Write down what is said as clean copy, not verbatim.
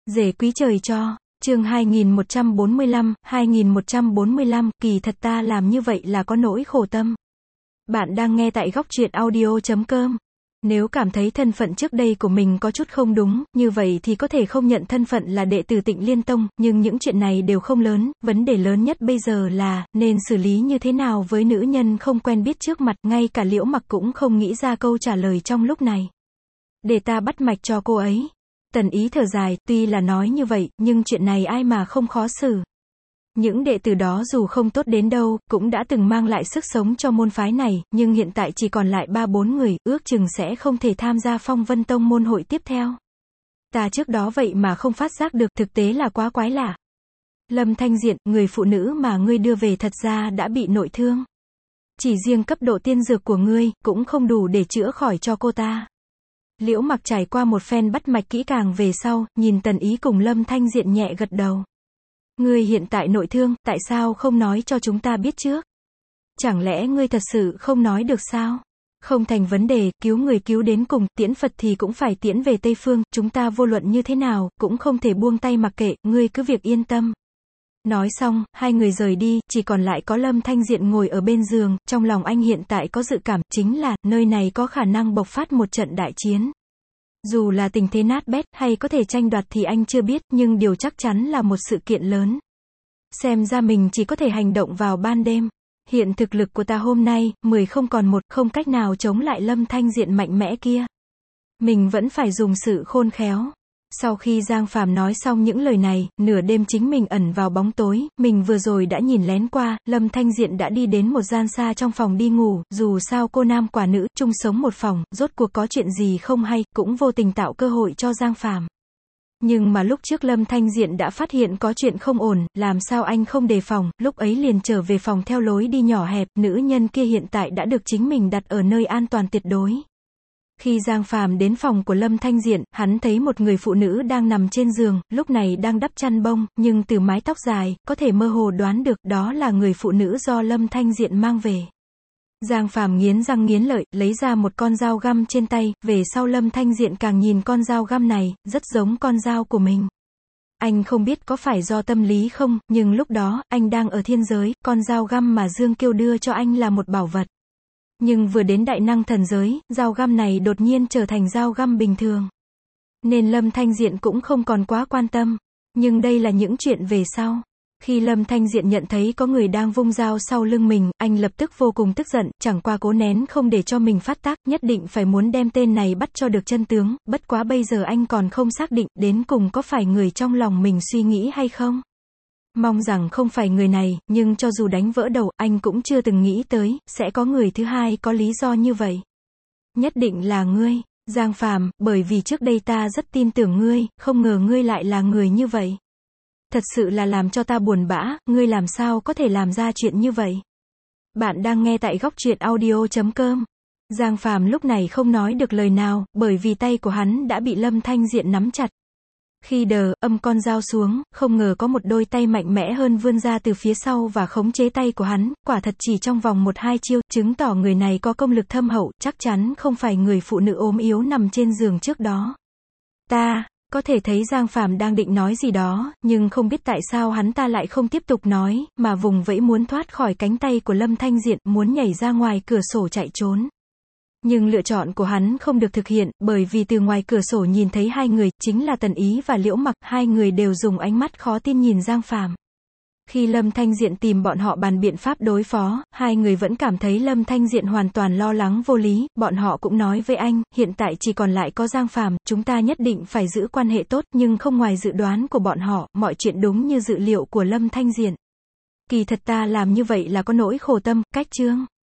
Rể quý trời cho, chương 2145, kỳ thật ta làm như vậy là có nỗi khổ tâm. Bạn đang nghe tại góc truyện audio.com. Nếu cảm thấy thân phận trước đây của mình có chút không đúng, như vậy thì có thể không nhận thân phận là đệ tử Tịnh Liên Tông, nhưng những chuyện này đều không lớn, vấn đề lớn nhất bây giờ là, nên xử lý như thế nào với nữ nhân không quen biết trước mặt, ngay cả Liễu Mặc cũng không nghĩ ra câu trả lời trong lúc này. Để ta bắt mạch cho cô ấy. Tần Ý thở dài, tuy là nói như vậy, nhưng chuyện này ai mà không khó xử. Những đệ tử đó dù không tốt đến đâu, cũng đã từng mang lại sức sống cho môn phái này, nhưng hiện tại chỉ còn lại 3-4 người, ước chừng sẽ không thể tham gia Phong Vân Tông môn hội tiếp theo. Ta trước đó vậy mà không phát giác được, thực tế là quá quái lạ. Lâm Thanh Diện, người phụ nữ mà ngươi đưa về thật ra đã bị nội thương. Chỉ riêng cấp độ tiên dược của ngươi, cũng không đủ để chữa khỏi cho cô ta. Liễu Mặc trải qua một phen bắt mạch kỹ càng về sau, nhìn Tần Ý cùng Lâm Thanh Diện nhẹ gật đầu. Ngươi hiện tại nội thương, tại sao không nói cho chúng ta biết trước? Chẳng lẽ ngươi thật sự không nói được sao? Không thành vấn đề, cứu người cứu đến cùng, tiễn Phật thì cũng phải tiễn về Tây Phương, chúng ta vô luận như thế nào, cũng không thể buông tay mặc kệ, ngươi cứ việc yên tâm. Nói xong, hai người rời đi, chỉ còn lại có Lâm Thanh Diện ngồi ở bên giường, trong lòng anh hiện tại có dự cảm, chính là, nơi này có khả năng bộc phát một trận đại chiến. Dù là tình thế nát bét, hay có thể tranh đoạt thì anh chưa biết, nhưng điều chắc chắn là một sự kiện lớn. Xem ra mình chỉ có thể hành động vào ban đêm. Hiện thực lực của ta hôm nay, 10 không còn 1, không cách nào chống lại Lâm Thanh Diện mạnh mẽ kia. Mình vẫn phải dùng sự khôn khéo. Sau khi Giang Phàm nói xong những lời này, nửa đêm chính mình ẩn vào bóng tối, mình vừa rồi đã nhìn lén qua, Lâm Thanh Diện đã đi đến một gian xa trong phòng đi ngủ, dù sao cô nam quả nữ, chung sống một phòng, rốt cuộc có chuyện gì không hay, cũng vô tình tạo cơ hội cho Giang Phàm. Nhưng mà lúc trước Lâm Thanh Diện đã phát hiện có chuyện không ổn, làm sao anh không đề phòng, lúc ấy liền trở về phòng theo lối đi nhỏ hẹp, nữ nhân kia hiện tại đã được chính mình đặt ở nơi an toàn tuyệt đối. Khi Giang Phàm đến phòng của Lâm Thanh Diện, hắn thấy một người phụ nữ đang nằm trên giường, lúc này đang đắp chăn bông, nhưng từ mái tóc dài, có thể mơ hồ đoán được, đó là người phụ nữ do Lâm Thanh Diện mang về. Giang Phàm nghiến răng nghiến lợi, lấy ra một con dao găm trên tay, về sau Lâm Thanh Diện càng nhìn con dao găm này, rất giống con dao của mình. Anh không biết có phải do tâm lý không, nhưng lúc đó, anh đang ở thiên giới, con dao găm mà Dương Kiêu đưa cho anh là một bảo vật. Nhưng vừa đến đại năng thần giới, dao găm này đột nhiên trở thành dao găm bình thường. Nên Lâm Thanh Diện cũng không còn quá quan tâm. Nhưng đây là những chuyện về sau. Khi Lâm Thanh Diện nhận thấy có người đang vung dao sau lưng mình, anh lập tức vô cùng tức giận, chẳng qua cố nén không để cho mình phát tác, nhất định phải muốn đem tên này bắt cho được chân tướng, bất quá bây giờ anh còn không xác định, đến cùng có phải người trong lòng mình suy nghĩ hay không. Mong rằng không phải người này, nhưng cho dù đánh vỡ đầu, anh cũng chưa từng nghĩ tới, sẽ có người thứ hai có lý do như vậy. Nhất định là ngươi, Giang Phàm, bởi vì trước đây ta rất tin tưởng ngươi, không ngờ ngươi lại là người như vậy. Thật sự là làm cho ta buồn bã, ngươi làm sao có thể làm ra chuyện như vậy. Bạn đang nghe tại góc truyện audio.com. Giang Phàm lúc này không nói được lời nào, bởi vì tay của hắn đã bị Lâm Thanh Diện nắm chặt. Khi âm con dao xuống, không ngờ có một đôi tay mạnh mẽ hơn vươn ra từ phía sau và khống chế tay của hắn, quả thật chỉ trong vòng 1-2 chiêu, chứng tỏ người này có công lực thâm hậu, chắc chắn không phải người phụ nữ ốm yếu nằm trên giường trước đó. Có thể thấy Giang Phàm đang định nói gì đó, nhưng không biết tại sao hắn ta lại không tiếp tục nói, mà vùng vẫy muốn thoát khỏi cánh tay của Lâm Thanh Diện, muốn nhảy ra ngoài cửa sổ chạy trốn. Nhưng lựa chọn của hắn không được thực hiện, bởi vì từ ngoài cửa sổ nhìn thấy hai người, chính là Tần Ý và Liễu Mặc, hai người đều dùng ánh mắt khó tin nhìn Giang Phàm. Khi Lâm Thanh Diện tìm bọn họ bàn biện pháp đối phó, hai người vẫn cảm thấy Lâm Thanh Diện hoàn toàn lo lắng vô lý, bọn họ cũng nói với anh, hiện tại chỉ còn lại có Giang Phàm, chúng ta nhất định phải giữ quan hệ tốt, nhưng không ngoài dự đoán của bọn họ, mọi chuyện đúng như dự liệu của Lâm Thanh Diện. Kỳ thật ta làm như vậy là có nỗi khổ tâm, cách chương.